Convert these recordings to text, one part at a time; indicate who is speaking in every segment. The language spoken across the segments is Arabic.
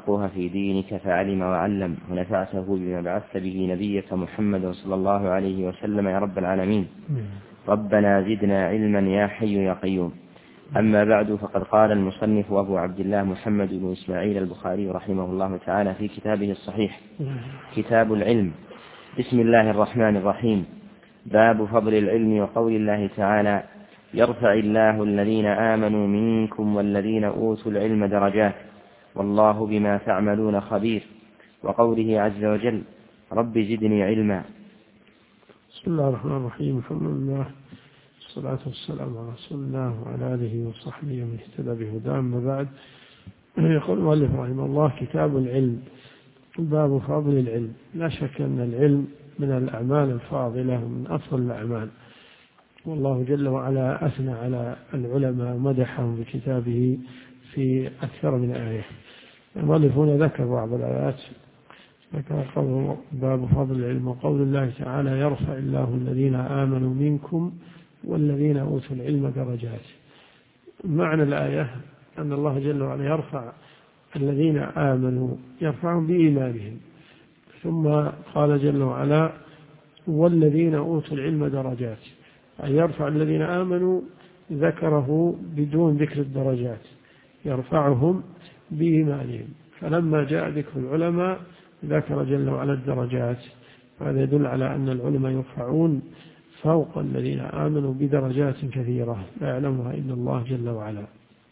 Speaker 1: الفقه في دينك فعلم وعلم ونفعته بما بعثت به نبيك محمد صلى الله عليه وسلم يا رب العالمين. ربنا زدنا علما يا حي يا قيوم. أما بعد، فقد قال المصنف أبو عبد الله محمد بن إسماعيل البخاري رحمه الله تعالى في كتابه الصحيح كتاب العلم: بسم الله الرحمن الرحيم. باب فضل العلم وقول الله تعالى: يرفع الله الذين آمنوا منكم والذين أوتوا العلم درجات والله بما تعملون خبير. وقوله عز وجل: رب زدني علما.
Speaker 2: بسم الله الرحمن الرحيم. الحمد لله والصلاة والسلام على رسول الله وعلى آله وصحبه ومن اهتدى بهداه. أما بعد، يقول المؤلف رحمه الله: كتاب العلم. باب فضل العلم. لا شك أن العلم من الأعمال الفاضلة ومن أفضل الأعمال، والله جل وعلا أثنى على العلماء ومدحهم بكتابه في أكثر من آية. المؤلف هنا ذكر بعض الآيات، ذكر قوله باب فضل العلم وقول الله تعالى: يرفع الله الذين آمنوا منكم والذين أوتوا العلم درجات. معنى الآية أن الله جل وعلا يرفع الذين آمنوا، يرفعهم بإيمانهم، ثم قال جل وعلا: والذين أوتوا العلم درجات، أي يرفع الذين آمنوا، ذكره بدون ذكر الدرجات، يرفعهم بإيمانهم. فلما جاء ذكر العلماء ذكر جل وعلا الدرجات، وهذا يدل على أن العلماء يرفعون فوق الذين آمنوا بدرجات كثيرة لا يعلمها إلا الله جل وعلا.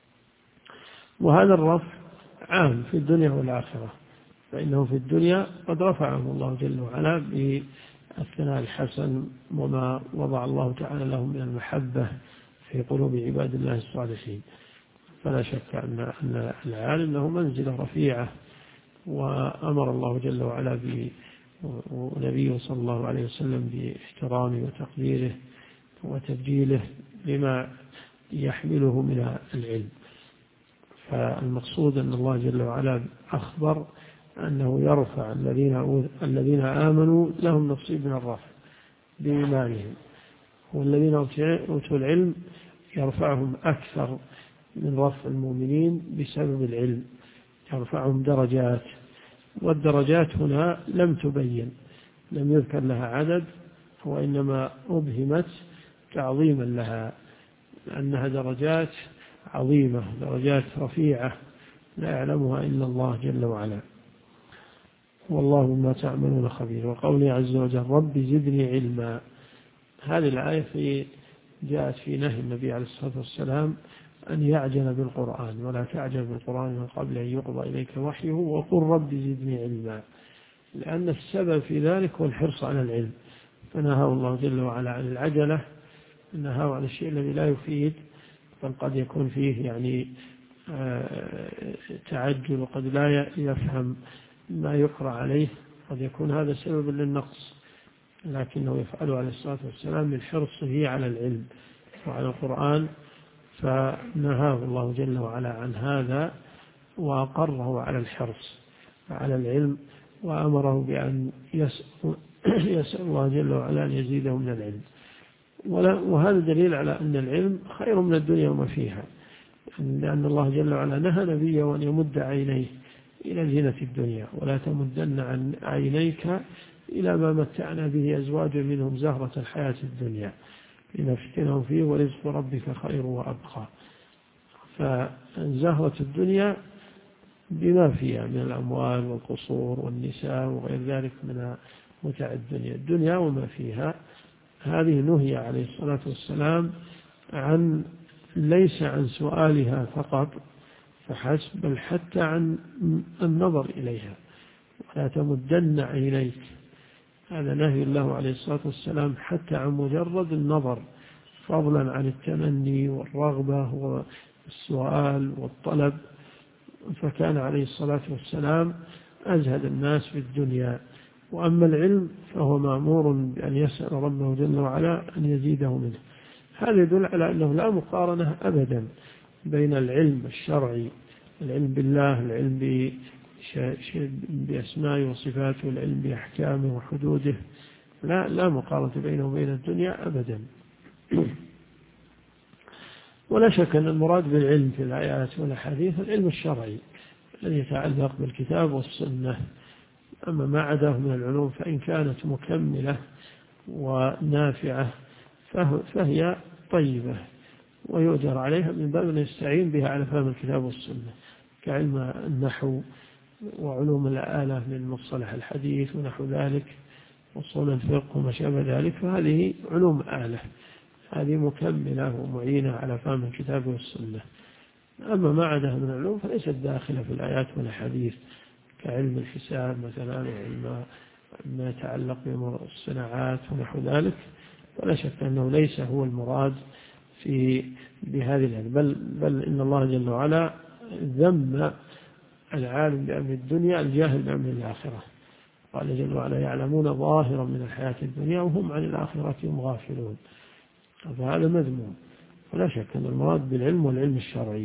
Speaker 2: وهذا الرفع عام في الدنيا والآخرة، فإنه في الدنيا قد رفعهم الله جل وعلا بالثناء الحسن وما وضع الله تعالى لهم من المحبة في قلوب عباد الله الصالحين. فلا شك أن العالم له منزلة رفيعة، وأمر الله جل وعلا ونبيه صلى الله عليه وسلم باحترامه وتقديره وتبجيله لما يحمله من العلم. فالمقصود أن الله جل وعلا أخبر أنه يرفع الذين آمنوا لهم نصيب من الرفع بإيمانهم، والذين أوتوا العلم يرفعهم أكثر من رفع المؤمنين بسبب العلم، يرفعهم درجات. والدرجات هنا لم تبين، لم يذكر لها عدد، وإنما أبهمت تعظيما لها، لأنها درجات عظيمة، درجات رفيعة لا يعلمها إلا الله جل وعلا. والله بما تعملون خبير. وقوله عز وجل: رب زدني علما. هذه الآية جاءت في نهي النبي عليه الصلاة والسلام أن يعجل بالقرآن، ولا تعجل بالقرآن من قبل أن يقضى إليك وحيه، وقل رب زدني علما، لأن السبب في ذلك هو الحرص على العلم. فنهاه الله جل وعلا عن العجلة، نهاه عن الشيء الذي لا يفيد، بل قد يكون فيه تعجل، وقد لا يفهم ما يقرأ عليه، قد يكون هذا سبب للنقص، لكنه يفعله عليه الصلاة والسلام من حرصه على العلم وعلى القرآن. فنهاه الله جل وعلا عن هذا، وأقره على الحرص على العلم، وأمره بأن يسأل الله جل وعلا أن يزيده من العلم. وهذا دليل على أن العلم خير من الدنيا وما فيها، لأن الله جل وعلا نهى نبيه أن يمد عينيه إلى زينة الدنيا: ولا تمدن عن عينيك إلى ما متعنا به أزواجا منهم زهرة الحياة الدنيا لنفتنهم فيه ورزق ربك خير وأبقى. فزهرة الدنيا بما فيها من الأموال والقصور والنساء وغير ذلك من متع الدنيا وما فيها، هذه نهي عليه الصلاة والسلام ليس عن سؤالها فقط فحسب، بل حتى عن النظر إليها. ولا تمدن عينيك، هذا نهي الله عليه الصلاة والسلام حتى عن مجرد النظر، فضلا عن التمني والرغبة والسؤال والطلب. فكان عليه الصلاة والسلام أزهد الناس في الدنيا. وأما العلم فهو مأمور بأن يسأل ربه جل وعلا أن يزيده منه. هذا يدل على أنه لا مقارنة أبدا بين العلم الشرعي، العلم بالله، العلم بأسمائه وصفاته، العلم بأحكامه وحدوده، لا مقارنة بينه وبين الدنيا أبدا. ولا شك أن المراد بالعلم في الآيات والأحاديث العلم الشرعي، الذي يتعلق بالكتاب والسنة. أما ما عداه من العلوم فإن كانت مكملة ونافعة فهي طيبة ويؤجر عليها من باب أن يستعين بها على فهم الكتاب والسنة، كعلم النحو وعلوم الآلة من مصطلح الحديث ونحو ذلك وصول الفقه وما شابه ذلك، فهذه علوم آلة، هذه مكملة ومعينة على فهم الكتاب والسنة. أما ما عداه من العلوم فليست داخلة في الآيات والأحاديث، كعلم الحساب مثلا وعلم ما يتعلق بالصناعات ونحو ذلك، ولا شك أنه ليس هو المراد بهذه العلم، بل إن الله جل وعلا ذم العالم بأمر الدنيا الجاهل بأمر الآخرة. قال جل وعلا يعلمون ظاهرا من الحياة الدنيا وهم عن الآخرة هم غافلون، فهذا مذموم، ولا شك أن المراد بالعلم والعلم الشرعي.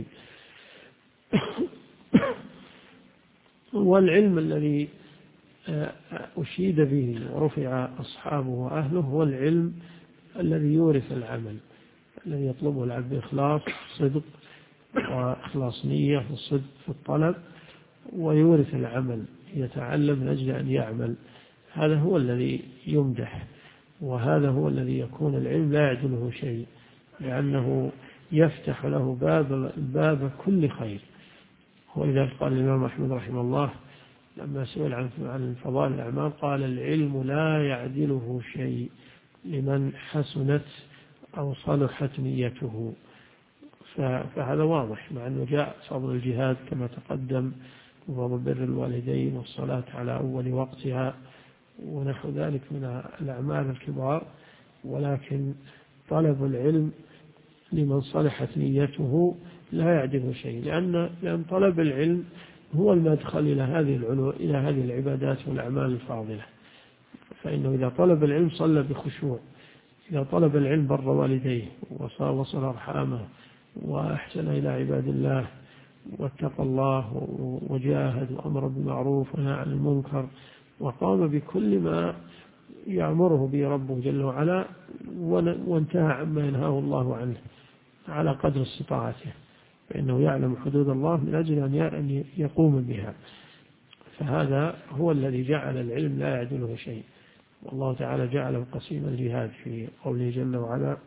Speaker 2: والعلم الذي أشيد به ورفع أصحابه وأهله هو العلم الذي يورث العمل، الذي يطلبه العبد بإخلاص صدق وإخلاص نية والصدق في الطلب، ويورث العمل، يتعلم من أجل أن يعمل. هذا هو الذي يمدح، وهذا هو الذي يكون العلم لا يعدله شيء، لأنه يفتح له باب كل خير. ولذلك قال الإمام أحمد رحمه الله لما سئل عن فضائل الأعمال قال العلم لا يعدله شيء لمن حسنت أو صلحت نيته. فهذا واضح، مع أنه جاء فضل الجهاد كما تقدم وفضل بر الوالدين والصلاة على أول وقتها ونحو ذلك من الأعمال الكبار، ولكن طلب العلم لمن صلحت نيته لا يعدله شيء، لأن طلب العلم هو المدخل إلى هذه العبادات والأعمال الفاضلة. فإنه إذا طلب العلم صلى بخشوع، إذا طلب العلم بر والديه وصل أرحامه وأحسن إلى عباد الله واتقى الله وجاهد وأمر بالمعروف ونهى عن المنكر وقام بكل ما يأمره به ربه جل وعلا وانتهى عما ينهاه الله عنه على قدر استطاعته، فإنه يعلم حدود الله من أجل أن يقوم بها. فهذا هو الذي جعل العلم لا يعدله شيء. والله تعالى جعله قسيم الجهاد في قوله جل وعلا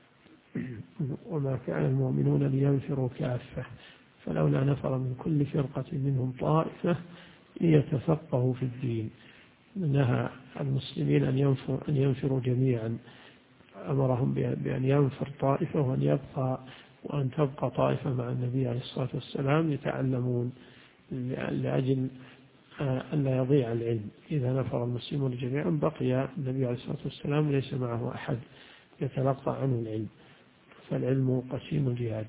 Speaker 2: وما كان المؤمنون لينفروا كافة فلولا نفر من كل فرقة منهم طائفة ليتفقهوا في الدين. نهى المسلمين أن ينفروا جميعا، أمرهم بأن ينفر طائفة وأن تبقى طائفة مع النبي عليه الصلاة والسلام يتعلمون لأجل أن لا يضيع العلم. إذا نفر المسلمون جميعا بقي النبي عليه الصلاة والسلام ليس معه أحد يتلقى عنه العلم. فالعلم قسيم الجهاد،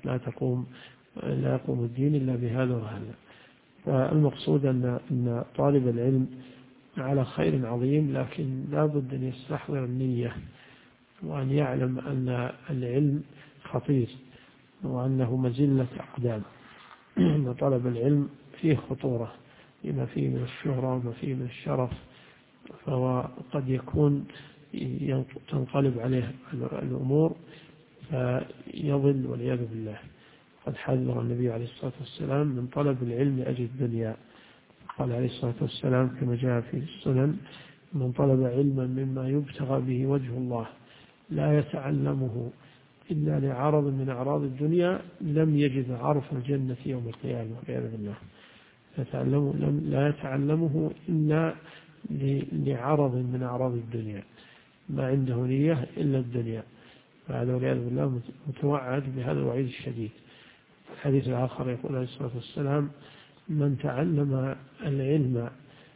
Speaker 2: لا يقوم الدين إلا بهذا وهذا. فالمقصود أن طالب العلم على خير عظيم، لكن لا بد أن يستحضر النية وأن يعلم أن العلم خطير وأنه مزلة أقدام. أن طلب العلم فيه خطورة لما فيه من الشهرة وما فيه من الشرف، فهو قد يكون تنقلب عليه الأمور فيضل والعياذ بالله. قد حذر النبي عليه الصلاة والسلام من طلب العلم لأجل الدنيا، قال عليه الصلاة والسلام كما جاء في السنن من طلب علما مما يبتغى به وجه الله لا يتعلمه إلا لعرض من أعراض الدنيا لم يجد عرف الجنة يوم القيامة والعياذ بالله. لا يتعلمه إلا لعرض من أعراض الدنيا، ما عنده نية إلا الدنيا، فهذا والعياذ بالله متوعد بهذا الوعيد الشديد. الحديث الآخر يقول عليه الصلاة والسلام من تعلم العلم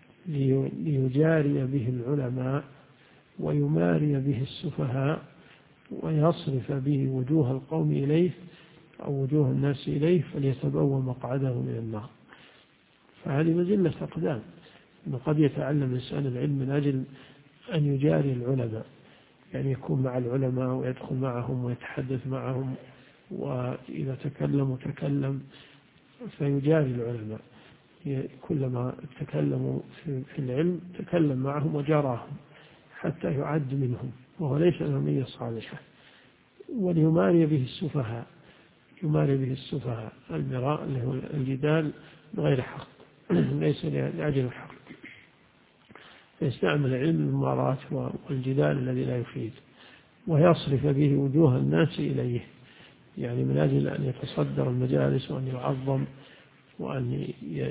Speaker 2: ليجاري به العلماء ويماري به السفهاء ويصرف به وجوه القوم إليه أو وجوه الناس إليه فليتبوأ مقعده من النار. فهذه مزلة أقدام، أنه قد يتعلم الإنسان العلم من أجل أن يجاري العلماء، يعني يكون مع العلماء ويدخل معهم ويتحدث معهم، وإذا تكلم فيجاري العلماء، كلما تكلموا في العلم تكلم معهم وجاراهم حتى يعد منهم وهو ليس له نية صالحة. وليماري به السفهاء، يماري به السفهاء المراء اللي هو الجدال بغير حق، ليس لأجل الحق، فيستعمل علم الممارات والجدال الذي لا يفيد، ويصرف به وجوه الناس إليه، يعني من أجل أن يتصدر المجالس وأن يعظم وأن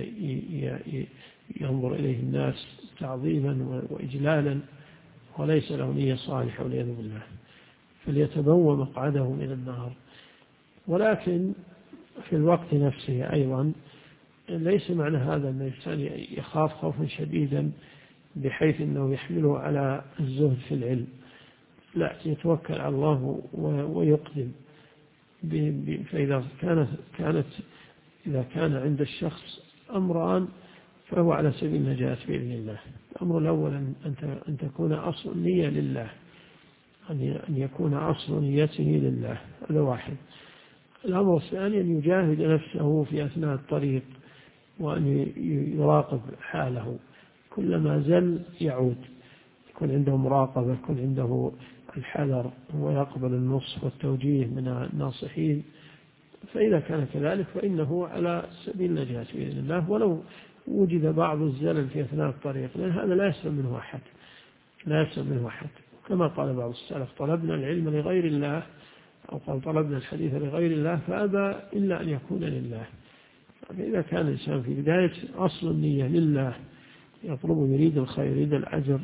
Speaker 2: ينظر إليه الناس تعظيما وإجلالا، وليس له نية صالحة والعياذ بالله، فليتبوأ مقعده من النار. ولكن في الوقت نفسه أيضا ليس معنى هذا أن الإنسان يخاف خوفا شديدا بحيث أنه يحمله على الزهد في العلم، لا، يتوكل على الله ويقدم. فإذا إذا كان عند الشخص أمران فهو على سبيل النجاة بإذن الله. الأمر الأول أن تكون أصل نية لله، أن يكون أصل نيته لله، هذا واحد. الأمر الثاني أن يجاهد نفسه في أثناء الطريق، وأن يراقب حاله، كلما زل يعود، يكون عنده مراقبة، يكون عنده الحذر، ويقبل النصح والتوجيه من الناصحين. فإذا كان كذلك فإنه على سبيل النجاة بإذن الله، ولو وجد بعض الزلل في أثناء الطريق، لأن هذا لا يسلم منه أحد، لا يسلم منه أحد. كما قال بعض السلف: طلبنا العلم لغير الله، أو قال طلبنا الحديث لغير الله فأبى إلا أن يكون لله. فإذا كان الإنسان في بداية أصل النية لله، يطلب يريد الخير يريد الأجر،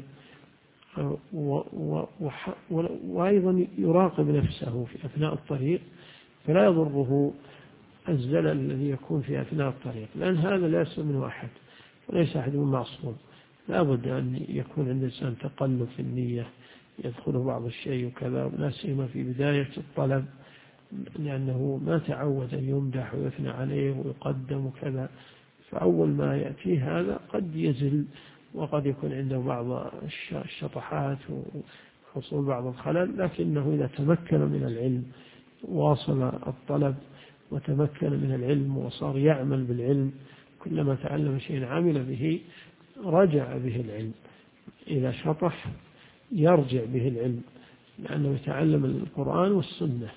Speaker 2: وأيضا يراقب نفسه في أثناء الطريق، فلا يضره الزلل الذي يكون في أثناء الطريق، لأن هذا لا يسلم منه أحد، وليس أحد معصوم. لا بد أن يكون عند الإنسان تقلب في النية، يدخله بعض الشيء وكذا، لا سيما في بداية الطلب، لأنه ما تعود أن يمدح ويثنى عليه ويقدم وكذا، فأول ما يأتيه هذا قد يزل، وقد يكون عنده بعض الشطحات وحصول بعض الخلل. لكنه إذا تمكن من العلم، واصل الطلب وتمكن من العلم وصار يعمل بالعلم، كلما تعلم شيء عمل به، رجع به العلم. إذا شطح يرجع به العلم، لأنه يتعلم القرآن والسنة،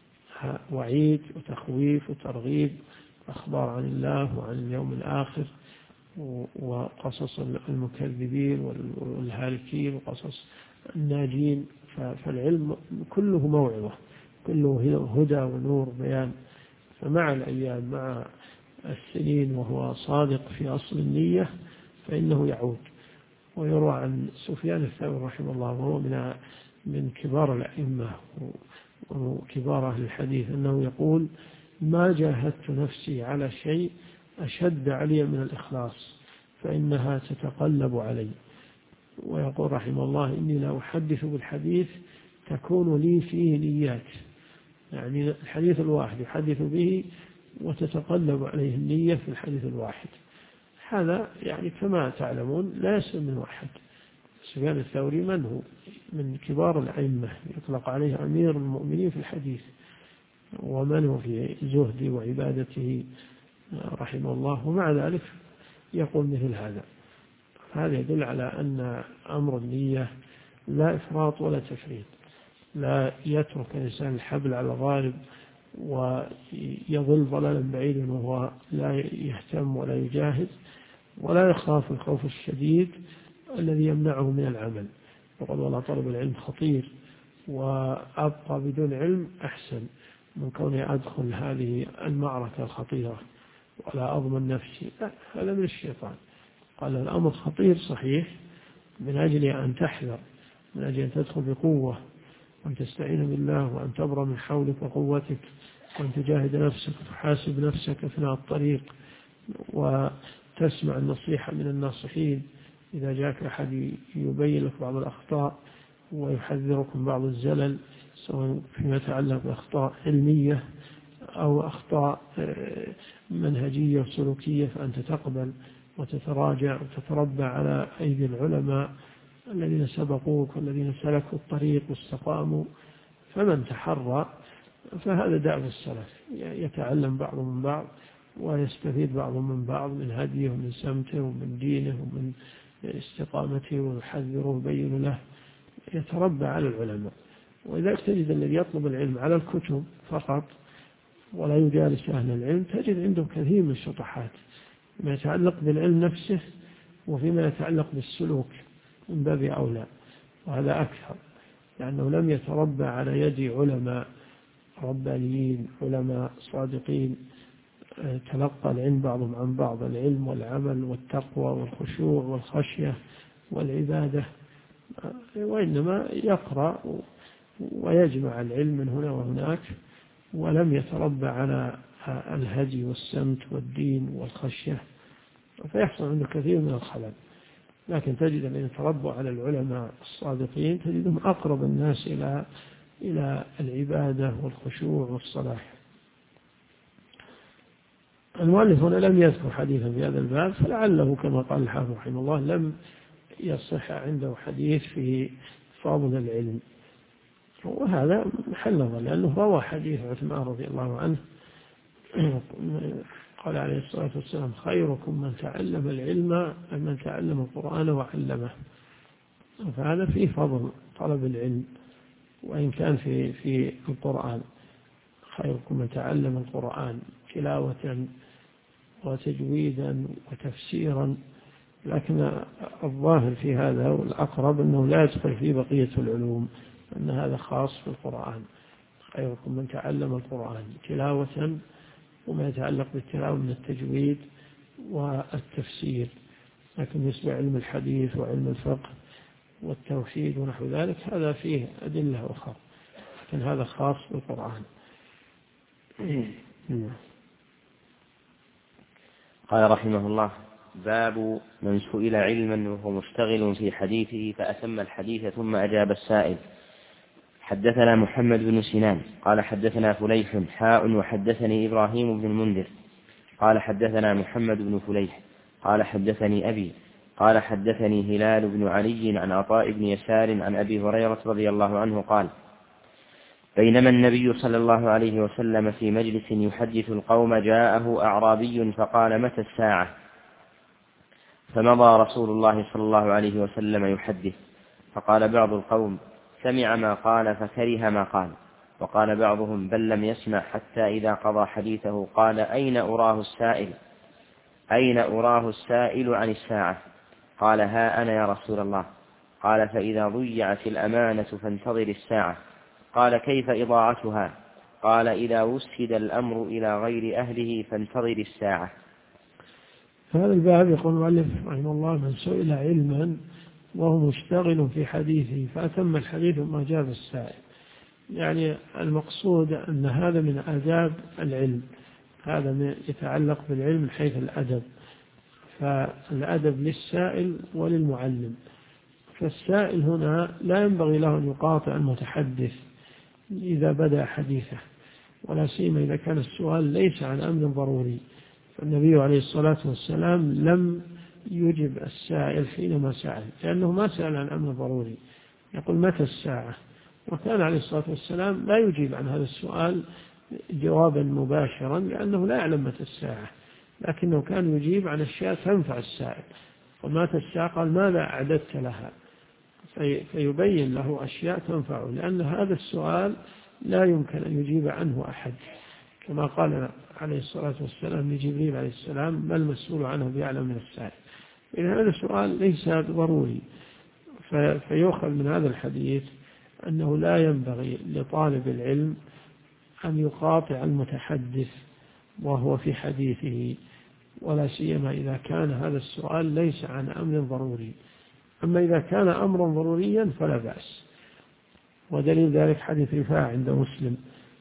Speaker 2: وعيد وتخويف وترغيب، أخبار عن الله وعن اليوم الآخر، وقصص المكذبين والهالكين وقصص الناجين. فالعلم كله موعظة، كله هدى ونور بيان. فمع الأيام، مع السنين، وهو صادق في أصل النية، فإنه يعود. ويروى عن سفيان الثوري رحمه الله، وهو من كبار الأئمة وكبار أهل الحديث، أنه يقول: ما جاهدت نفسي على شيء أشد علي من الإخلاص، فإنها تتقلب علي. ويقول رحمه الله: إني لا أحدث بالحديث تكون لي فيه نيات، يعني الحديث الواحد يحدث به وتتقلب عليه النية في الحديث الواحد. هذا يعني كما تعلمون لا يسلم من واحد. سفيان الثوري من هو؟ من كبار الأئمة، يطلق عليه أمير المؤمنين في الحديث، ومن هو في زهده وعبادته رحمه الله، ومع ذلك يقول مثل هذا. هذا يدل على أن أمر النية لا إفراط ولا تفريط، لا يترك الإنسان الحبل على الغارب ويضل ضلالا بعيدا وهو لا يهتم ولا يجاهد، ولا يخاف الخوف الشديد الذي يمنعه من العمل. وقال: والله طلب العلم خطير، وأبقى بدون علم أحسن من كوني أدخل هذه المعركة الخطيرة ولا أضمن نفسي. لا، هذا من الشيطان. قال: الأمر خطير صحيح، من أجل أن تحذر، من أجل أن تدخل بقوة، وأن تستعين بالله، وأن تبرى من حولك وقوتك، وأن تجاهد نفسك وتحاسب نفسك أثناء الطريق، وتسمع النصيحة من الناصحين إذا جاءك أحد يبين لك بعض الأخطاء ويحذرك من بعض الزلل، سواء فيما يتعلق بأخطاء علمية أو أخطاء منهجية وسلوكية، فأنت تقبل وتتراجع وتتربى على أيدي العلماء الذين سبقوك والذين سلكوا الطريق واستقاموا. فمن تحرى فهذا دأب السلف، يتعلم بعضهم من بعض، ويستفيد بعضهم من بعض، من هديه ومن سمته ومن دينه ومن استقامته، ويحذره ويبين له، يتربى على العلماء. وإذا تجد الذي يطلب العلم على الكتب فقط ولا يجالس أهل العلم، تجد عنده كثير من الشطحات، ما يتعلق بالعلم نفسه وفيما يتعلق بالسلوك من باب أولى، وهذا أكثر، لأنه لم يتربى على يد علماء ربانيين علماء صادقين تلقى العلم بعضهم عن بعض، العلم والعمل والتقوى والخشوع والخشية والعبادة، وإنما يقرأ ويجمع العلم من هنا وهناك، ولم يتربى على الهدي والسمت والدين والخشية، فيحصل عنده كثير من الخلل. لكن تجد أن يتربوا على العلماء الصادقين تجدهم أقرب الناس إلى العبادة والخشوع والصلاح. المؤلف هنا لم يذكر حديثا في هذا الباب، فلعله كما قال الحافظ رحمه الله لم يصح عنده حديث في فضل العلم، وهذا محل نظر، لأنه روى حديث عثمان رضي الله عنه قال عليه الصلاة والسلام: خيركم من تعلم العلم من تعلم القرآن وعلمه. فهذا فيه فضل طلب العلم، وإن كان في القرآن: خيركم من تعلم القرآن تلاوة وتجويدا وتفسيرا، لكن الظاهر في هذا والأقرب أنه لا يدخل في بقية العلوم، أن هذا خاص في القرآن. خيركم من تعلم القرآن تلاوة، وما يتعلق بالتلاوة من التجويد والتفسير، لكن بالنسبة علم الحديث وعلم الفقه والتوحيد ونحو ذلك هذا فيه أدلة أخرى، لكن هذا خاص بالقرآن.
Speaker 1: قال رحمه الله: باب من سئل علما وهو مشتغل في حديثه فأتم الحديث ثم أجاب السائل. حدثنا محمد بن سنان قال حدثنا فليح وحدثني إبراهيم بن المنذر قال حدثنا محمد بن فليح قال حدثني أبي قال حدثني هلال بن علي عن عطاء بن يسار عن أبي هريرة رضي الله عنه قال: بينما النبي صلى الله عليه وسلم في مجلس يحدث القوم جاءه أعرابي فقال: متى الساعة؟ فمضى رسول الله صلى الله عليه وسلم يحدث، فقال بعض القوم: سمع ما قال فكره ما قال، وقال بعضهم: بل لم يسمع، حتى إذا قضى حديثه قال: أين أراه السائل عن الساعة؟ قال: ها أنا يا رسول الله. قال: فإذا ضيعت الأمانة فانتظر الساعة. قال: كيف إضاعتها؟ قال: إذا وسد الأمر إلى غير أهله فانتظر الساعة.
Speaker 2: هذا الباب يقول المؤلف رحمه الله: من سئل علما وهو مشتغل في حديثه فأتم الحديث ثم أجاب السائل. يعني المقصود أن هذا من آداب العلم، هذا يتعلق بالعلم من حيث الأدب، فالأدب للسائل وللمعلم. فالسائل هنا لا ينبغي له أن يقاطع المتحدث إذا بدأ حديثه، ولا سيما إذا كان السؤال ليس عن أمر ضروري. فالنبي عليه الصلاة والسلام لم يجب السائل حينما سأل، لأنه ما سأل عن أمر ضروري، يقول: متى الساعة؟ وكان عليه الصلاة والسلام لا يجيب عن هذا السؤال جوابا مباشرا، لأنه لا يعلم متى الساعة، لكنه كان يجيب عن أشياء تنفع السائل. ومتى الساعة؟ قال: ماذا أعددت لها؟ فيبين له أشياء تنفعه، لأن هذا السؤال لا يمكن أن يجيب عنه أحد، كما قال عليه الصلاة والسلام لجبريل عليه السلام: ما المسؤول عنه بأعلم من السائل. إذن هذا السؤال ليس ضروري. فيؤخذ من هذا الحديث أنه لا ينبغي لطالب العلم أن يقاطع المتحدث وهو في حديثه، ولا سيما إذا كان هذا السؤال ليس عن أمر ضروري. أما إذا كان أمرا ضروريا فلا بأس. ودليل ذلك حديث رفاعة عند مسلم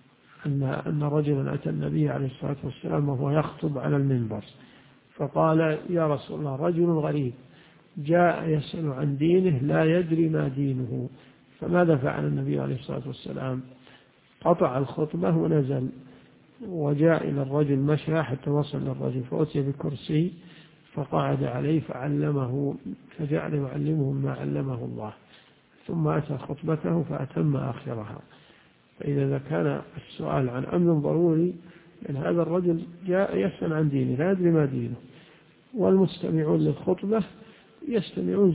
Speaker 2: أن رجلا أتى النبي عليه الصلاة والسلام وهو يخطب على المنبر، فقال: يا رسول الله، رجل غريب جاء يسأل عن دينه لا يدري ما دينه. فماذا فعل النبي عليه الصلاة والسلام؟ قطع الخطبة ونزل وجاء إلى الرجل مشى حتى وصل للرجل، فأتي بكرسي فقعد عليه فعلمه، فجعل يعلمه ما علمه الله، ثم أتى خطبته فأتم آخرها. فإذا كان السؤال عن أمر ضروري، لأن هذا الرجل جاء يسأل عن دينه لا يدري ما دينه، والمستمعون للخطبة يستمعون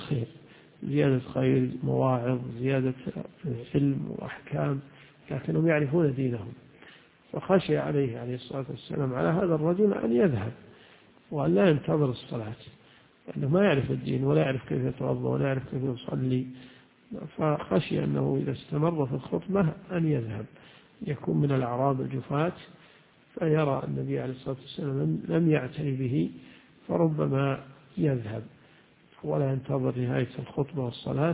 Speaker 2: زيادة خير، مواعظ، زيادة علم وأحكام، لكنهم يعرفون دينهم. فخشي عليه الصلاة والسلام على هذا الرجل أن يذهب، وأن لا ينتظر الصلاة، لأنه ما يعرف الدين ولا يعرف كيف يتوضأ ولا يعرف كيف يصلي، فخشي أنه إذا استمر في الخطبة أن يذهب، يكون من الأعراب الجفاة، فيرى النبي عليه الصلاة والسلام لم يعتني به، فربما يذهب ولا ينتظر نهاية الخطبة والصلاة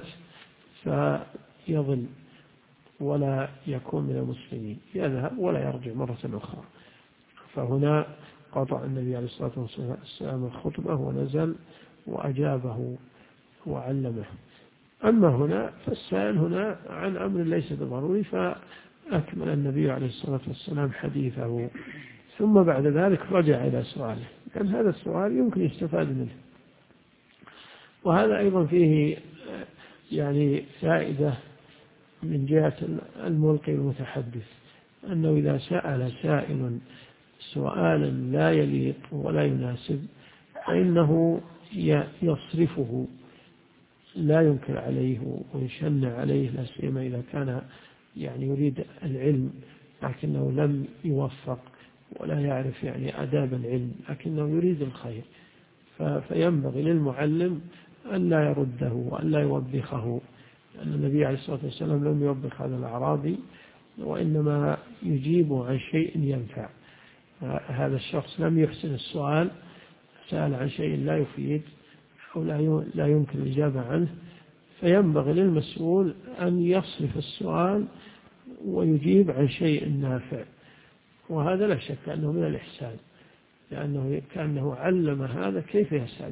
Speaker 2: فيضل ولا يكون من المسلمين، يذهب ولا يرجع مرة أخرى. فهنا قطع النبي عليه الصلاة والسلام الخطبة ونزل وأجابه وعلمه. أما هنا فالسائل هنا عن أمر ليس بضروري، فأكمل النبي عليه الصلاة والسلام حديثه، ثم بعد ذلك رجع إلى سؤاله، لأن هذا السؤال يمكن يستفاد منه. وهذا أيضا فيه يعني فائدة من جهة الملقي المتحدث، أنه إذا سأل سائل سؤالا لا يليق ولا يناسب فإنه يصرفه، لا ينكر عليه ويشن عليه، لا سيما إذا كان يعني يريد العلم لكنه لم يوفق ولا يعرف يعني آداب العلم، لكنه يريد الخير، فينبغي للمعلم أن لا يرده وأن لا يوبخه، لأن النبي عليه الصلاة والسلام لم يوبخ هذا الأعرابي، وإنما يجيبه عن شيء ينفع. هذا الشخص لم يحسن السؤال، سأل عن شيء لا يفيد أو لا يمكن الإجابة عنه، فينبغي للمسؤول أن يصرف السؤال ويجيب عن شيء نافع، وهذا لا شك أنه من الإحسان، لأنه كأنه علم هذا كيف يسأل،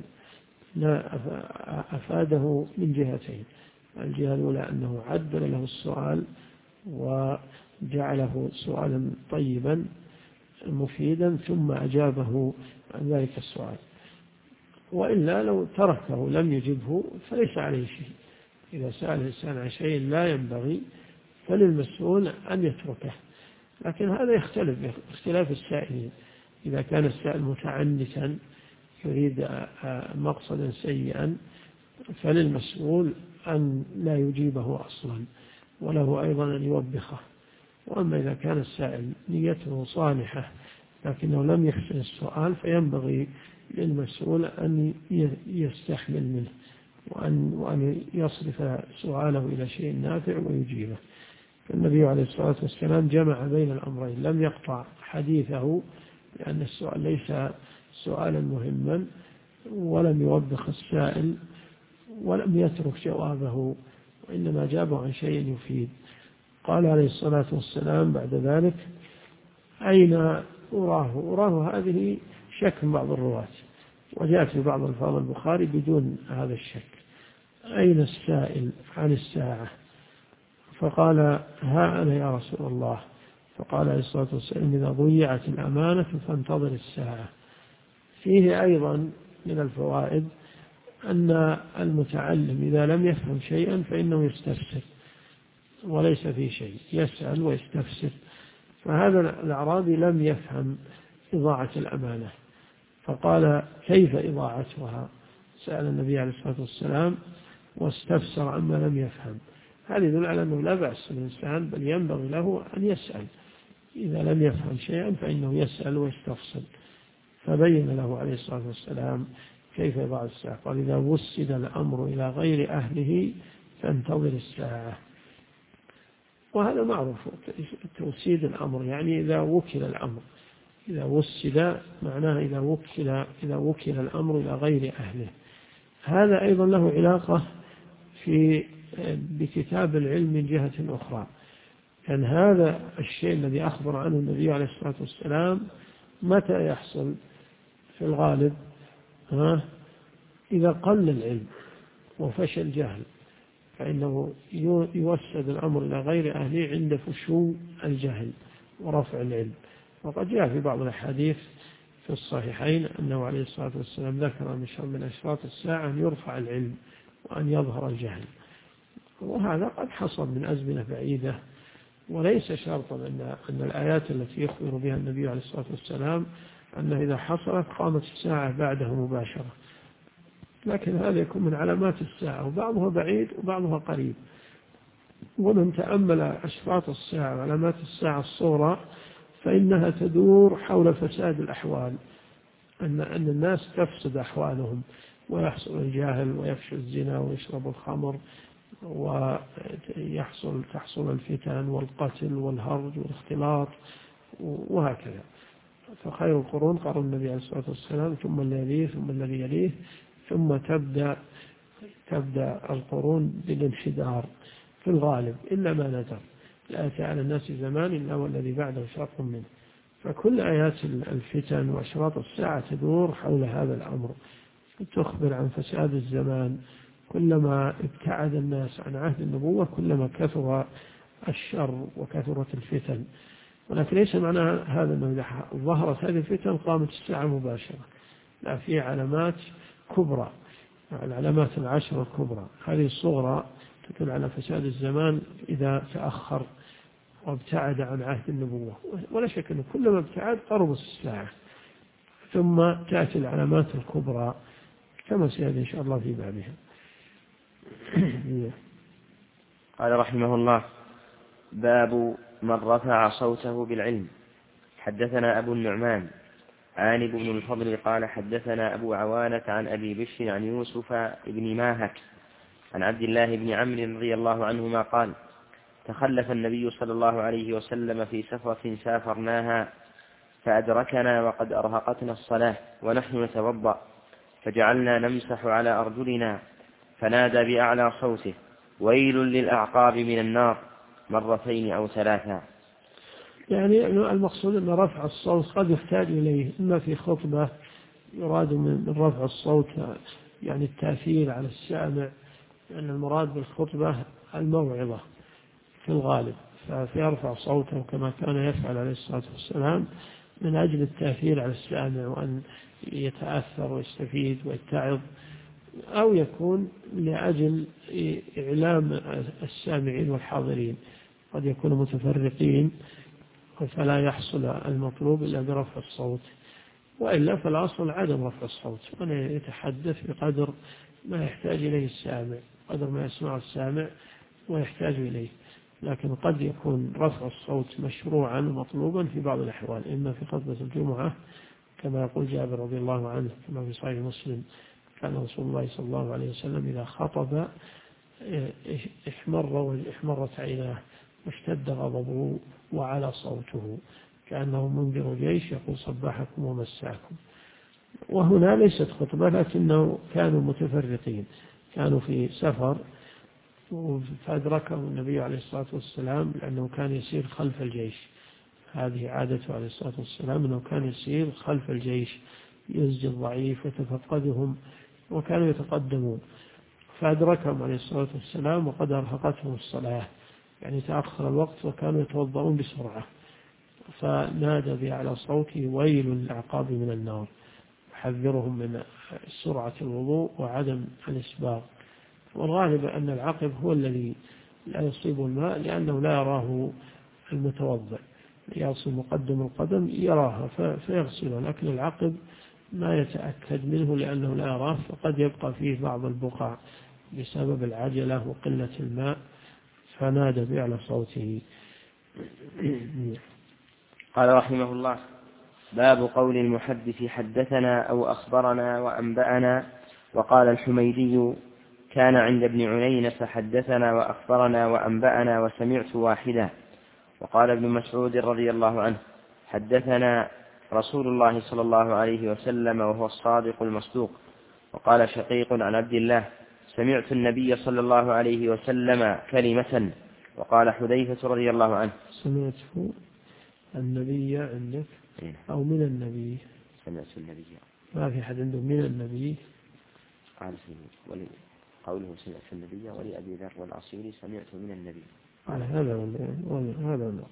Speaker 2: أفاده من جهتين: الجهة الأولى أنه عدل له السؤال وجعله سؤالا طيبا مفيدا، ثم أجابه عن ذلك السؤال. وإلا لو تركه لم يجبه فليس عليه شيء. إذا سأل الإنسان عن شيء لا ينبغي فللمسؤول أن يتركه، لكن هذا يختلف باختلاف السائلين. إذا كان السائل متعنتا يريد مقصدا سيئا فللمسؤول أن لا يجيبه أصلا، وله أيضا أن يوبخه. وأما إذا كان السائل نيته صالحة لكنه لم يحسن السؤال فينبغي للمسؤول أن يستحمل منه وأن يصرف سؤاله إلى شيء نافع ويجيبه. فالنبي عليه الصلاة والسلام جمع بين الأمرين، لم يقطع حديثه لأن السؤال ليس سؤالا مهما، ولم يوبخ السائل ولم يترك جوابه، وإنما جابه عن شيء يفيد. قال عليه الصلاة والسلام بعد ذلك: أين أراه هذه شك من بعض الرواة، وجاء في بعض ألفاظ البخاري بدون هذا الشك: أين السائل عن الساعة؟ فقال: ها أنا يا رسول الله. فقال عليه الصلاة والسلام: إذا ضيعت الأمانة فانتظر الساعة. فيه أيضا من الفوائد أن المتعلم إذا لم يفهم شيئا فإنه يستفسر، وليس في شيء، يسأل ويستفسر. فهذا الأعرابي لم يفهم إضاعة الأمانة، فقال: كيف إضاعتها؟ سأل النبي عليه الصلاة والسلام واستفسر عما لم يفهم. هذا يدل على أنه لا بأس الإنسان، بل ينبغي له أن يسأل إذا لم يفهم شيئا، فإنه يسأل ويستفسر. فبين له عليه الصلاة والسلام كيف يضاعف الساعة. قال: إذا وسد الأمر إلى غير أهله فانتظر الساعة. وهذا معروف، توسيد الأمر يعني إذا وكل الأمر، إذا وسد معناه إذا وكل الأمر إلى غير أهله. هذا أيضا له علاقة بكتاب العلم من جهة أخرى، لأن هذا الشيء الذي أخبر عنه النبي عليه الصلاة والسلام متى يحصل في الغالب؟ إذا قل العلم وفشل الجهل، فإنه يوسد الأمر إلى غير أهله عند فشو الجهل ورفع العلم. وقد جاء في بعض الأحاديث في الصحيحين أنه عليه الصلاة والسلام ذكر من أشراط الساعة أن يرفع العلم وأن يظهر الجهل، وهذا قد حصل من أزمنة بعيدة، وليس شرطا أن الآيات التي يخبر بها النبي عليه الصلاة والسلام أنه إذا حصلت قامت الساعة بعده مباشرة، لكن هذا يكون من علامات الساعة، وبعضها بعيد وبعضها قريب. ومن تأمل أشراط الساعة وعلامات الساعة الصغرى فإنها تدور حول فساد الأحوال أن الناس تفسد أحوالهم، ويحصل الجاهل ويفشو الزنا ويشرب الخمر، تحصل الفتن والقتل والهرج والاختلاط وهكذا. فخير القرون قرن النبي عليه الصلاة والسلام، ثم الذي يليه ثم الذي يليه، ثم تبدأ القرون بالانحدار في الغالب إلا ما ندر. لا يأتي على الناس زمان إلا والذي بعده شر منه. فكل آيات الفتن وأشراط الساعة تدور حول هذا الأمر، تخبر عن فساد الزمان. كلما ابتعد الناس عن عهد النبوة كلما كثر الشر وكثرت الفتن. ولكن ليس معنى هذا أنه إذا ظهرت هذه الفتن قامت الساعة مباشرة، لا، في علامات كبرى، العلامات 10 الكبرى. هذه الصغرى تدل على فساد الزمان إذا تأخر وابتعد عن عهد النبوة، ولا شك أنه كلما ابتعد قرب الساعة. ثم تأتي العلامات الكبرى كما سيأتي إن شاء الله في بابها.
Speaker 1: قال رحمه الله: باب من رفع صوته بالعلم. حدثنا أبو النعمان عانب بن الفضل قال حدثنا أبو عوانة عن أبي بشر عن يوسف بن ماهك عن عبد الله بن عمرو رضي الله عنهما قال: تخلف النبي صلى الله عليه وسلم في سفرة سافرناها فأدركنا وقد أرهقتنا الصلاة ونحن نتوضأ، فجعلنا نمسح على أرجلنا، فنادى بأعلى صوته: ويل للأعقاب من النار، مرتين أو ثلاثا.
Speaker 2: يعني المقصود أن رفع الصوت قد يحتاج إليه، إما في خطبة يراد من رفع الصوت يعني التأثير على السامع، لأن المراد بالخطبة الموعظة في الغالب، فيرفع صوته كما كان يفعل عليه الصلاة والسلام من أجل التأثير على السامع وأن يتأثر ويستفيد ويتعظ، أو يكون لأجل إعلام السامعين والحاضرين، قد يكونوا متفرقين فلا يحصل المطلوب إلا برفع الصوت، وإلا فالأصل عدم رفع الصوت، وأن يتحدث بقدر ما يحتاج إليه السامع، قدر ما يسمع السامع ويحتاج إليه. لكن قد يكون رفع الصوت مشروعا ومطلوبا في بعض الأحوال، إما في خطبة الجمعة كما يقول جابر رضي الله عنه كما في صحيح مسلم: كان رسول الله صلى الله عليه وسلم إذا خطب احمرت عيناه واشتد غضبه وعلى صوته كأنه منذر جيش يقول صباحكم ومساكم. وهنا ليست خطبة، لكنه كانوا متفرقين، كانوا في سفر، فأدركه النبي عليه الصلاة والسلام لأنه كان يسير خلف الجيش. هذه عادته عليه الصلاة والسلام، أنه كان يسير خلف الجيش يزجي الضعيف وتفقدهم، وكانوا يتقدمون. فأدركهم عليه الصلاة والسلام وقد أرهقتهم الصلاة، يعني تأخر الوقت وكانوا يتوضؤون بسرعة، فنادى بأعلى صوته: ويل للأعقاب من النار، يحذرهم من سرعة الوضوء وعدم الإسباغ. والغالب أن العقب هو الذي لا يصيب الماء لأنه لا يراه المتوضئ، يصل مقدم القدم يراها فيغسلها، لكن العقب ما يتأكد منه لأنه لا يراه، فقد يبقى فيه بعض البقع بسبب العجلة وقلة الماء، فنادى بأعلى صوته.
Speaker 1: قال رحمه الله: باب قول المحدث حدثنا أو أخبرنا وأنبأنا. وقال الحميدي: كان عند ابن عيينة فحدثنا وأخبرنا وأنبأنا وسمعت واحدا. وقال ابن مسعود رضي الله عنه: حدثنا رسول الله صلى الله عليه وسلم وهو الصادق المصدوق. وقال شقيق عن عبد الله: سمعت النبي صلى الله عليه وسلم كلمة. وقال حذيفة رضي الله عنه:
Speaker 2: سمعت النبي عندك أو من النبي؟
Speaker 1: سمعت النبي.
Speaker 2: ما في حد عنده من النبي.
Speaker 1: قال قوله سمعت النبي، ولأبي ذر والعصيري سمعت من النبي.
Speaker 2: هذا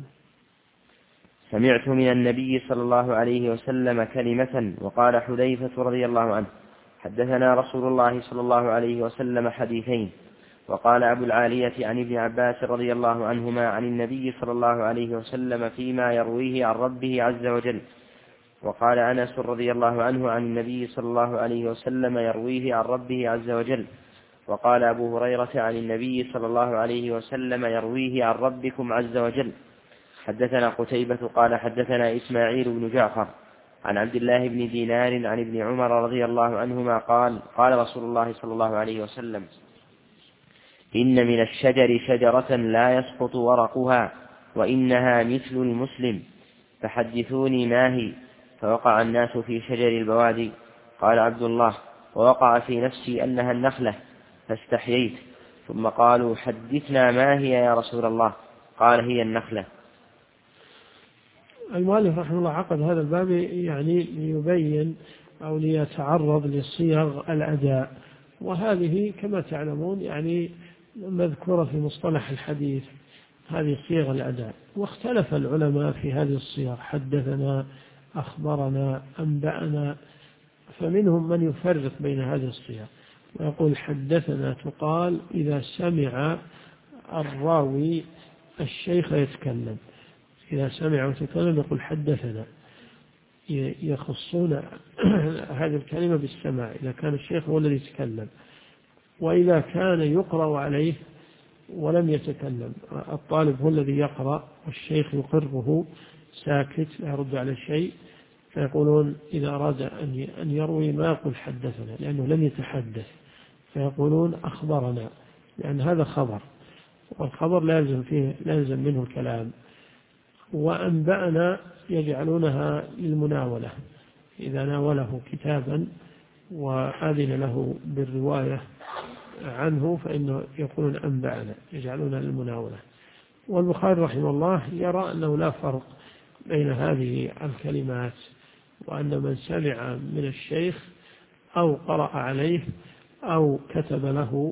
Speaker 1: سمعت من النبي صلى الله عليه وسلم كلمة. وقال حذيفة رضي الله عنه: حدثنا رسول الله صلى الله عليه وسلم حديثين. وقال أبو العالية عن ابن عباس رضي الله عنهما عن النبي صلى الله عليه وسلم فيما يرويه عن ربه عز وجل. وقال أنس رضي الله عنه عن النبي صلى الله عليه وسلم يرويه عن ربه عز وجل. وقال أبو هريرة عن النبي صلى الله عليه وسلم يرويه عن ربكم عز وجل. حدثنا قتيبة قال حدثنا إسماعيل بن جعفر عن عبد الله بن دينار عن ابن عمر رضي الله عنهما قال قال رسول الله صلى الله عليه وسلم: إن من الشجر شجرة لا يسقط ورقها وإنها مثل المسلم، فحدثوني ما هي. فوقع الناس في شجر البوادي. قال عبد الله: ووقع في نفسي أنها النخلة فاستحييت. ثم قالوا: حدثنا ما هي يا رسول الله؟ قال: هي النخلة.
Speaker 2: المؤلف رحمه الله عقد هذا الباب يعني ليبين أو ليتعرض لصيغ الأداء، وهذه كما تعلمون يعني مذكورة في مصطلح الحديث، هذه صيغ الأداء. واختلف العلماء في هذه الصيغ: حدثنا، أخبرنا، أنبأنا. فمنهم من يفرق بين هذه الصيغ ويقول: حدثنا تقال إذا سمع الراوي الشيخ يتكلم، إذا سمع وتكلم يقول حدثنا، يخصون هذه الكلمة بالسماع إذا كان الشيخ هو الذي يتكلم. وإذا كان يقرأ عليه ولم يتكلم، الطالب هو الذي يقرأ والشيخ يقره ساكت لا يرد على شيء، فيقولون إذا أراد أن يروي ما يقول حدثنا لأنه لم يتحدث، فيقولون أخبرنا لأن هذا خبر، والخبر لا يلزم منه الكلام. وأنبأنا يجعلونها للمناولة، إذا ناوله كتابا وأذن له بالرواية عنه فإنه يقولون أنبأنا، يجعلونها للمناولة. والبخاري رحمه الله يرى أنه لا فرق بين هذه الكلمات، وأن من سمع من الشيخ أو قرأ عليه أو كتب له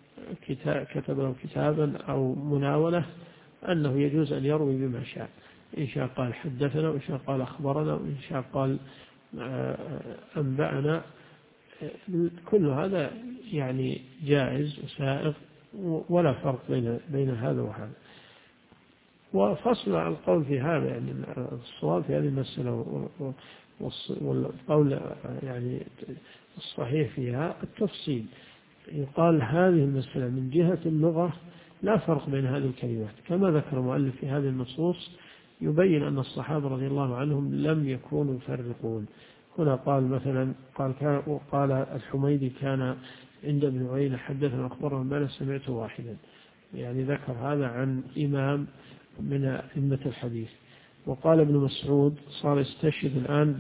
Speaker 2: كتابا أو مناولة أنه يجوز أن يروي بما شاء، إن شاء قال حدثنا، وإن شاء قال أخبرنا، وإن شاء قال أنبأنا. كل هذا يعني جائز وسائغ ولا فرق بين هذا وهذا. وفصل القول في هذا يعني الصواب في هذه المسألة والقول يعني الصحيح فيها التفصيل. يقال هذه المسألة من جهة اللغة لا فرق بين هذه الكلمات، كما ذكر المؤلف في هذه النصوص يبين أن الصحابة رضي الله عنهم لم يكونوا يفرقون. هنا قال مثلا قال الحميدي: كان عند ابن عيينة حدثنا أخبرنا ما سمعت واحدا، يعني ذكر هذا عن إمام من أئمة الحديث. وقال ابن مسعود: صار يستشهد الآن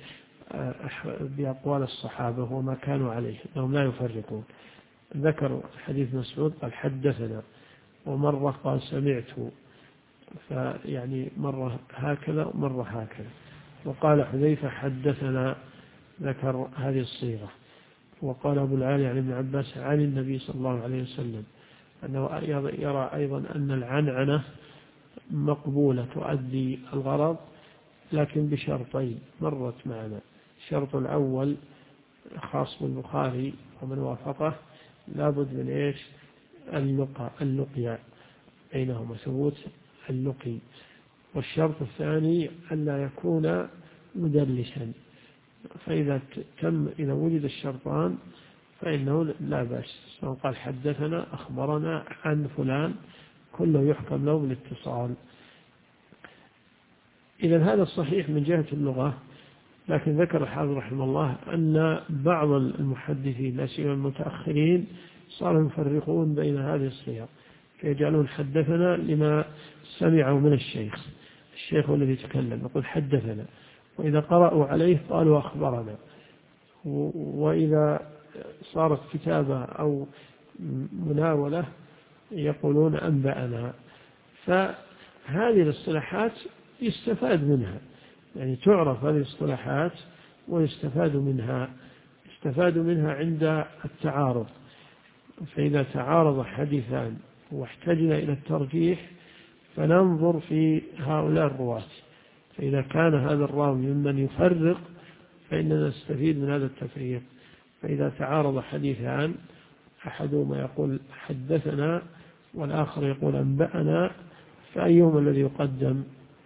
Speaker 2: بأقوال الصحابة وما كانوا عليه أنهم لا يفرقون. ذكر حديث مسعود قال حدثنا، ومرة قال سمعت، فيعني مرة هكذا ومرة هكذا. وقال حذيفة حدثنا، ذكر هذه الصيغة. وقال أبو العالي عن ابن عباس عن النبي صلى الله عليه وسلم أنه يرى أيضا أن العنعنة مقبولة تؤدي الغرض، لكن بشرطين مرت معنا. الشرط الأول خاص بالبخاري ومن وافقه، لابد من إيش؟ اللقيا بينهما، ثبوت اللقي. والشرط الثاني ألا يكون مدلسا، فإذا إذا وجد الشرطان فإنه لا بأس، سواء قال حدثنا، أخبرنا، عن فلان، كله يحكم له بالاتصال. إذا هذا الصحيح من جهة اللغة. لكن ذكر الحافظ رحمه الله أن بعض المحدثين لا سيما المتأخرين صاروا يفرقون بين هذه الصيغ، فيجعلون حدثنا لما سمعوا من الشيخ هو الذي يتكلم يقول حدثنا، وإذا قرأوا عليه قالوا أخبرنا، وإذا صارت كتابة أو مناولة يقولون أنبأنا. فهذه الاصطلاحات يستفاد منها، يعني تعرف هذه الاصطلاحات ويستفاد منها عند التعارض. فإذا تعارض حديثان واحتجنا إلى الترجيح فننظر في هؤلاء الرواة، فإذا كان هذا الراوي ممن يفرق فإننا نستفيد من هذا التفريق. فإذا تعارض حديثان أحدهما يقول حدثنا والآخر يقول أنبأنا، فأيهما الذي يقدم؟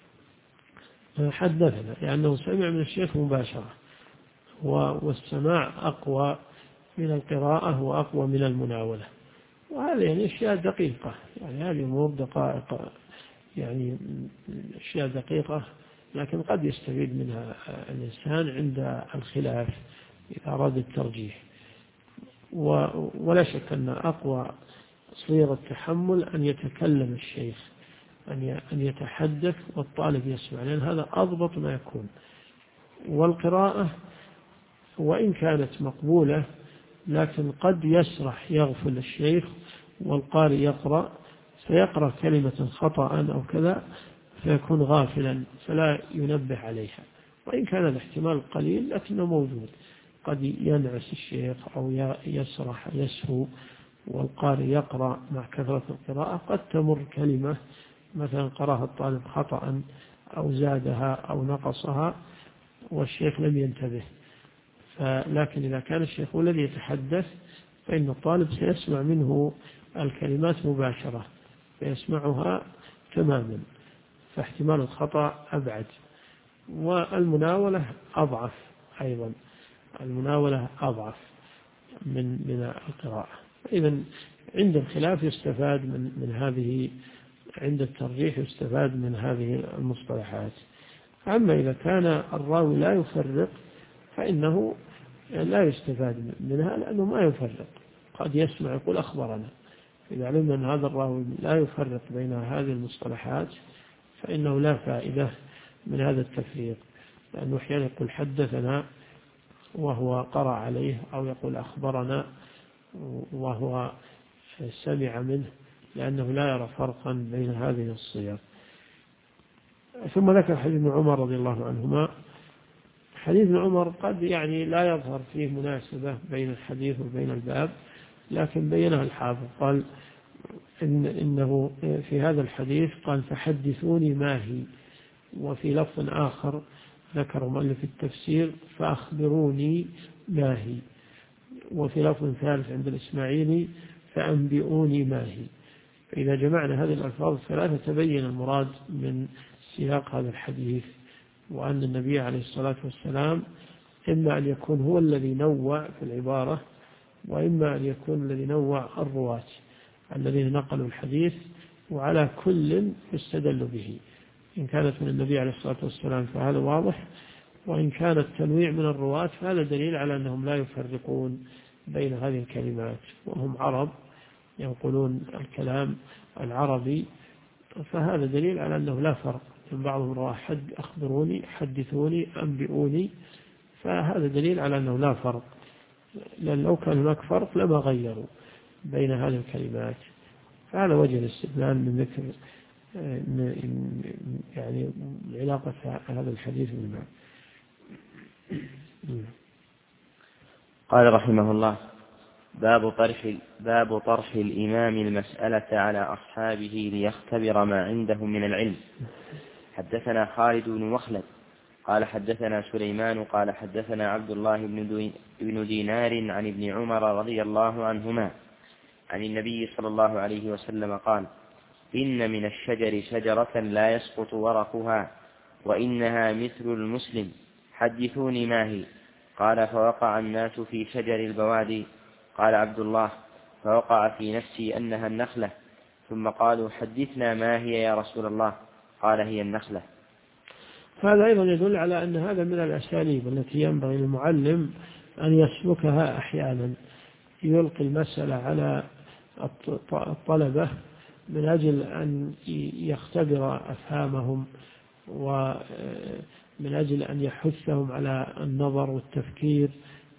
Speaker 2: حدثنا، لأنه سمع من الشيخ مباشرة، والسماع أقوى من القراءة وأقوى من المناولة. وهذه يعني أشياء دقيقة، يعني هذه أمور دقائق، يعني أشياء دقيقة لكن قد يستفيد منها الإنسان عند الخلاف إذا أراد الترجيح. ولا شك أن أقوى صيغة التحمل أن يتكلم الشيخ، أن يتحدث والطالب يسمع، لأن هذا أضبط ما يكون. والقراءة وإن كانت مقبولة لكن قد يسرح يغفل الشيخ والقارئ يقرأ فيقرأ كلمة خطأ أو كذا فيكون غافلا فلا ينبه عليها، وإن كان الاحتمال قليل لكنه موجود. قد ينعس الشيخ أو يسرح يسهو والقارئ يقرأ مع كثرة القراءة، قد تمر كلمة مثلا قرأها الطالب خطأ أو زادها أو نقصها والشيخ لم ينتبه. لكن إذا كان الشيخ هو الذي يتحدث فإن الطالب سيسمع منه الكلمات مباشرة فيسمعها تماما، فاحتمال الخطأ أبعد. والمناولة أضعف أيضا، المناولة أضعف من القراءة. إذن عند الخلاف يستفاد من هذه، عند الترجيح يستفاد من هذه المصطلحات. أما إذا كان الراوي لا يفرق فإنه لا يستفاد منها لأنه ما يفرق، قد يسمع يقول أخبرنا. إذا علمنا أن هذا الراوي لا يفرق بين هذه المصطلحات فإنه لا فائدة من هذا التفريق، لأنه أحيانا يقول حدثنا وهو قرأ عليه، أو يقول أخبرنا وهو سمع منه، لأنه لا يرى فرقا بين هذه الصيغ. ثم ذكر حديث ابن عمر رضي الله عنهما. حديث ابن عمر قد لا يظهر فيه مناسبة بين الحديث وبين الباب، لكن بينها الحافظ قال إنه في هذا الحديث قال فحدثوني ما هي، وفي لفظ آخر ذكر مؤلف التفسير فأخبروني ما هي، وفي لفظ ثالث عند الإسماعيلي فأنبئوني ما هي. فإذا جمعنا هذه الألفاظ الثلاثة تبين المراد من سياق هذا الحديث، وأن النبي عليه الصلاة والسلام إما أن يكون هو الذي نوع في العبارة، وإما أن يكون الذي نوع الرواة الذين نقلوا الحديث، وعلى كل يستدل به. إن كانت من النبي عليه الصلاة والسلام فهذا واضح، وإن كان التنويع من الرواة فهذا دليل على أنهم لا يفرقون بين هذه الكلمات، وهم عرب ينقلون الكلام العربي، فهذا دليل على أنه لا فرق. بعضهم رواه أخبروني، حدثوني، أنبئوني، فهذا دليل على أنه لا فرق، لأن لو كان هناك فرق لما غيروا بين هذه الكلمات. فهذا وجه الاستدلال من ذكر يعني علاقة هذا الحديث بالباب.
Speaker 1: قال رحمه الله: باب طرح الإمام المسألة على أصحابه ليختبر ما عندهم من العلم. حدثنا خالد بن مخلد قال حدثنا سليمان قال حدثنا عبد الله بن دينار عن ابن عمر رضي الله عنهما عن النبي صلى الله عليه وسلم قال: إن من الشجر شجرة لا يسقط ورقها وإنها مثل المسلم، حدثوني ما هي. قال: فوقع الناس في شجر البوادي. قال عبد الله: فوقع في نفسي أنها النخلة. ثم قالوا: حدثنا ما هي يا رسول الله؟ قال: هي النخلة.
Speaker 2: هذا أيضا يدل على أن هذا من الأساليب التي ينبغي للمعلم أن يسلكها أحيانا، يلقي المسألة على الطلبة من أجل أن يختبر أفهامهم، ومن أجل أن يحثهم على النظر والتفكير،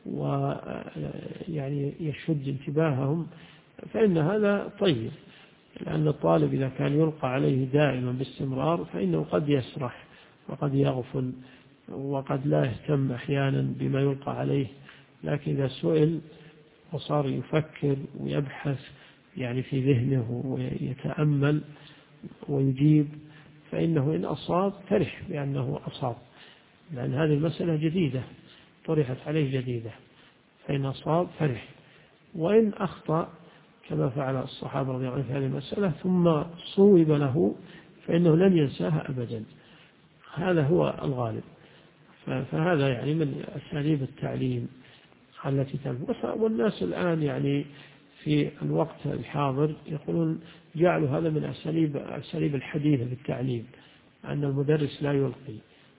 Speaker 2: ويعني يشد انتباههم. فإن هذا طيب، لأن الطالب إذا كان يلقى عليه دائما باستمرار فإنه قد يسرح وقد يغفل وقد لا يهتم أحيانا بما يلقى عليه. لكن إذا سئل وصار يفكر ويبحث يعني في ذهنه ويتأمل ويجيب، فإنه إن أصاب فرح بأنه أصاب، لأن هذه المسألة جديدة طرحت عليه جديدة، فإن أصاب فرح. وإن أخطأ كما فعل الصحابة رضي الله عنهم في هذه المسألة ثم صوب له فإنه لن ينساها أبدا، هذا هو الغالب. فهذا يعني من أساليب التعليم التي تنفع. والناس الآن يعني في الوقت الحاضر يقولون جعلوا هذا من أساليب الحديثة في التعليم، أن المدرس لا يلقي،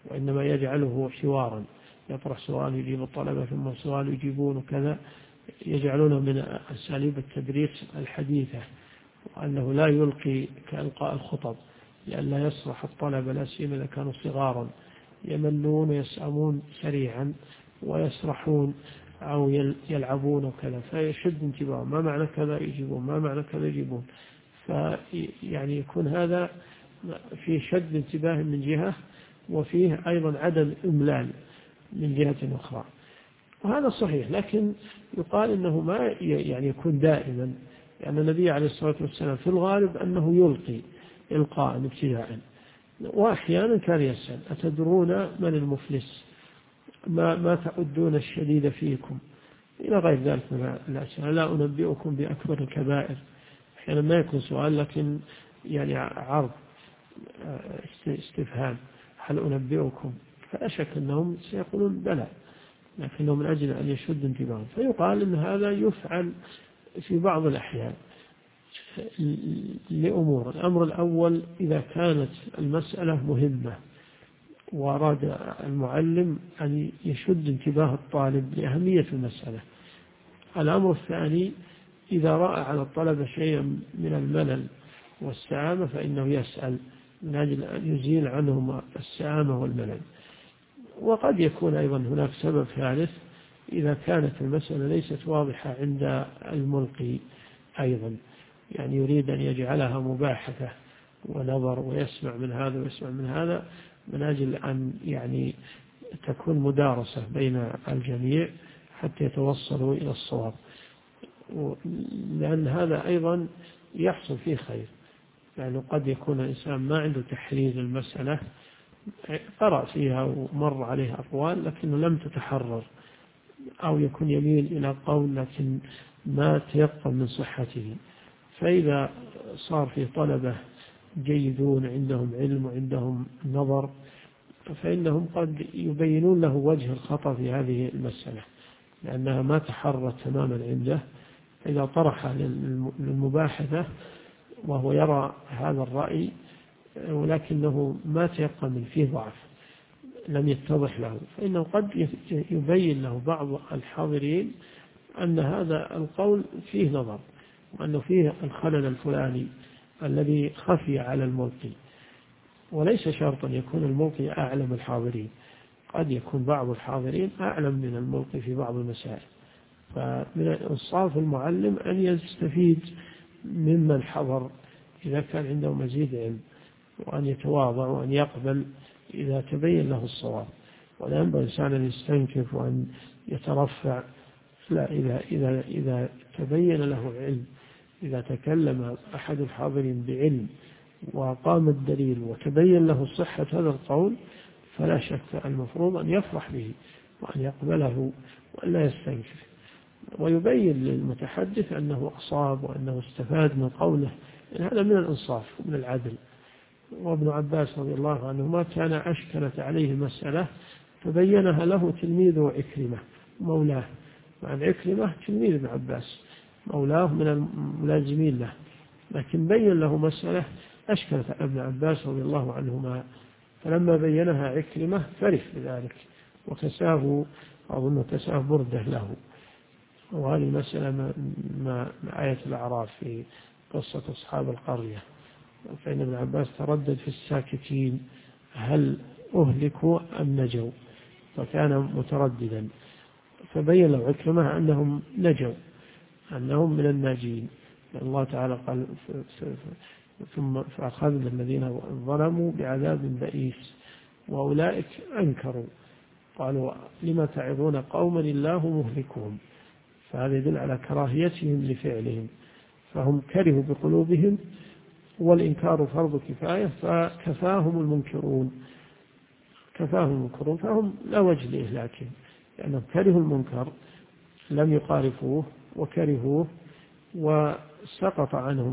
Speaker 2: وإنما يجعله حوارا، يطرح سؤال يجيب الطلبة ثم سؤال يجيبون وكذا، يجعلونه من أساليب التدريس الحديثة، وأنه لا يلقي كإلقاء الخطب لئلا يصرح الطلبة لا سيما إذا كانوا صغارا يملون ويسأمون سريعا ويسرحون أو يلعبون وكذا، فيشد انتباههم، ما معنى كذا يجيبون، ما معنى كذا يجيبون، فيعني يكون هذا في شد انتباه من جهة، وفيه أيضا عدم إملال من جهة أخرى، وهذا صحيح. لكن يقال إنه ما يعني يكون دائما، لأن النبي عليه الصلاة والسلام في الغالب أنه يلقي إلقاء ابتداء، وأحيانا كان يسأل: أتدرون من المفلس؟ ما تعدون الشديد فيكم؟ إلى غير ذلك من الأسئلة. لا أنبئكم بأكبر الكبائر، أحيانا ما يكون سؤال لكن يعني عرض استفهام: هل أنبئكم؟ فلا شك أنهم سيقولون بلى، لكنه من أجل أن يشد انتباههم. فيقال أن هذا يفعل في بعض الأحيان لأمور. الأمر الأول: إذا كانت المسألة مهمة وأراد المعلم أن يشد انتباه الطالب لأهمية المسألة. الأمر الثاني: إذا رأى على الطلبة شيئا من الملل والسآمة فإنه يسأل من أجل أن يزيل عنهم السآمة والملل. وقد يكون أيضا هناك سبب ثالث: إذا كانت المسألة ليست واضحة عند الملقي أيضا، يعني يريد أن يجعلها مباحثة ونظر ويسمع من هذا ويسمع من هذا، من أجل أن يعني تكون مدارسة بين الجميع حتى يتوصلوا إلى الصواب، لأن هذا أيضا يحصل فيه خير. يعني قد يكون الإنسان ما عنده تحرير المسألة، قرأ فيها ومر عليه أقوال لكنه لم تتحرر، أو يكون يميل إلى قول لكن ما تيقن من صحته. فإذا صار في طلبة جيدون عندهم علم وعندهم نظر، فإنهم قد يبينون له وجه الخطأ في هذه المسألة، لأنها ما تحررت تماما عنده. إذا طرح للمباحثة وهو يرى هذا الرأي ولكنه ما تيقن من فيه ضعف، لم يتضح له، فإنه قد يبين له بعض الحاضرين أن هذا القول فيه نظر، وأنه فيه الخلل الفلاني الذي خفي على الملقي. وليس شرطا يكون الملقي أعلم الحاضرين، قد يكون بعض الحاضرين أعلم من الملقي في بعض المسائل. فمن إنصاف المعلم أن يستفيد ممن حضر إذا كان عنده مزيد علم، وأن يتواضع وأن يقبل إذا تبين له الصواب، ولا ينبغي الإنسان أن يستنكف وأن يترفع. لا، إذا تبين له علم، إذا تكلم أحد الحاضرين بعلم وقام الدليل وتبين له صحة هذا القول، فلا شك المفروض أن يفرح به وأن يقبله وأن لا يستنكف، ويبين للمتحدث أنه أصاب وأنه استفاد من قوله، إن هذا من الإنصاف ومن العدل. وابن عباس رضي الله عنهما كان أشكلت عليه مسألة فبينها له تلميذه عكرمة مولاه، مع عكرمة تلميذ ابن عباس مولاه من الملازمين له، لكن بين له مسألة أشكلت على ابن عباس رضي الله عنهما، فلما بينها عكرمة فرح بذلك وكساه، أظن كساه بردة له. وهذه المسألة مع آية الأعراف في قصة أصحاب القرية، فإن ابن عباس تردد في الساكتين هل أهلكوا أم نجوا، فكان مترددا، فبين له عكرمة أنهم نجوا، أنهم من الناجين. الله تعالى قال: ثم فأخذنا الذين ظلموا بعذاب بئيس وأولئك أنكروا قالوا لما تعظون قوما الله مهلكهم. فهذا يدل على كراهيتهم لفعلهم، فهم كرهوا بقلوبهم، والإنكار فرض كفاية، فكفاهم المنكرون فهم لا وجه لإهلاكهم، لأنهم كرهوا المنكر لم يقارفوه وكرهوه، وسقط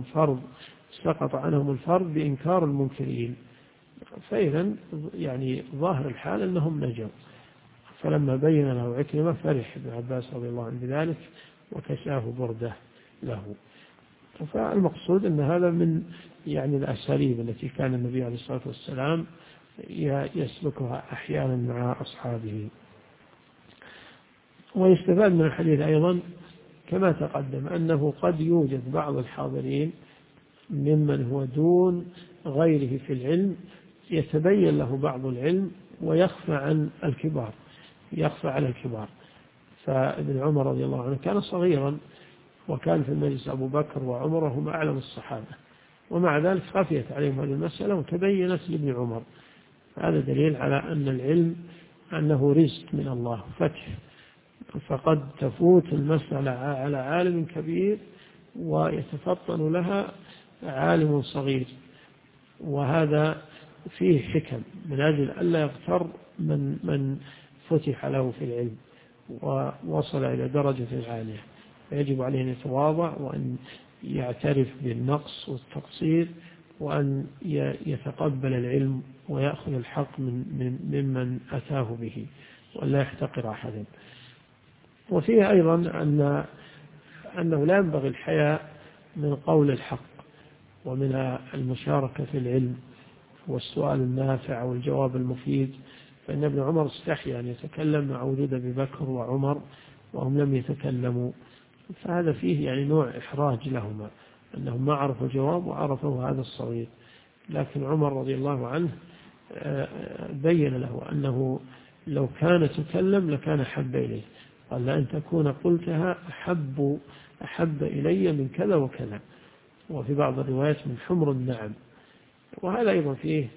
Speaker 2: عنهم الفرض بإنكار المنكرين. فإذا يعني ظاهر الحال أنهم نجوا. فلما بين له عكرمة فرح ابن عباس رضي الله عنه بذلك وكساه بردة له. فالمقصود أن هذا من يعني الأساليب التي كان النبي عليه الصلاة والسلام يسلكها أحيانا مع أصحابه. ويستفاد من الحديث أيضا كما تقدم أنه قد يوجد بعض الحاضرين ممن هو دون غيره في العلم يتبين له بعض العلم ويخفى عن الكبار، يخفى على الكبار. فابن عمر رضي الله عنه كان صغيرا وكان في المجلس أبو بكر وعمر وهم أعلم الصحابة، ومع ذلك خفيت عليهم هذه المسألة وتبينت لابن عمر. هذا دليل على أن العلم أنه رزق من الله فتح، فقد تفوت المسألة على عالم كبير ويتفطن لها عالم صغير، وهذا فيه حكم من أجل ألا يغتر من فتح له في العلم ووصل إلى درجة عالية. يجب عليه أن يتواضع وأن يعترف بالنقص والتقصير وأن يتقبل العلم ويأخذ الحق ممن أتاه به ولا يحتقر أحدا. وفيه أيضا أنه لا ينبغي الحياء من قول الحق ومن المشاركة في العلم والسؤال النافع والجواب المفيد، فإن ابن عمر استحيا أن يتكلم مع وجود أبي بكر وعمر وهم لم يتكلموا، فهذا فيه يعني نوع إحراج لهما أنهم ما عرفوا الجواب وعرفوا هذا الصغير. لكن عمر رضي الله عنه بين له أنه لو كان تكلم لكان أحب إليه، قال لأن تكون قلتها أحب إلي من كذا وكذا، وفي بعض الروايات من حمر النعم. وهذا أيضا فيه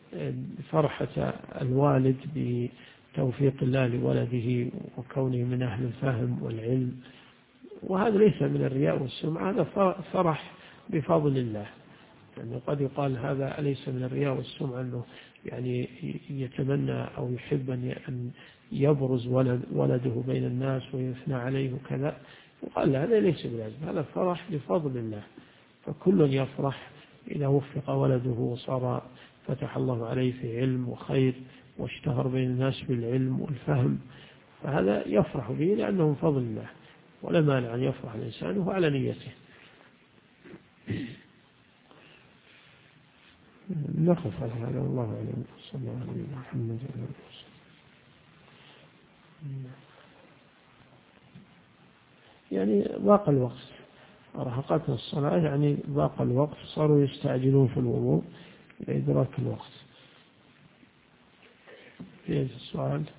Speaker 2: فرحة الوالد بتوفيق الله لولده وكونه من أهل الفهم والعلم، وهذا ليس من الرياء والسمعة، هذا فرح بفضل الله. يعني قد يقال هذا أليس من الرياء والسمعة أنه يعني يتمنى أو يحب أن يبرز ولده بين الناس ويثنى عليه وكذا، وقال هذا ليس بلازم، هذا فرح بفضل الله. فكل يفرح إذا وفق ولده وصار فتح الله عليه في علم وخير واشتهر بين الناس بالعلم والفهم، فهذا يفرح به لأنه من فضل الله، ولا مانع أن يفرح الإنسان وهو على نيته. نقف على هذا والله أعلم. صلى الله عليه محمد وعلى آله وسلم. يعني ضاق الوقت، أرهقتنا الصلاة، يعني ضاق الوقت، صاروا يستعجلون في الوضوء لإدراك الوقت. في السؤال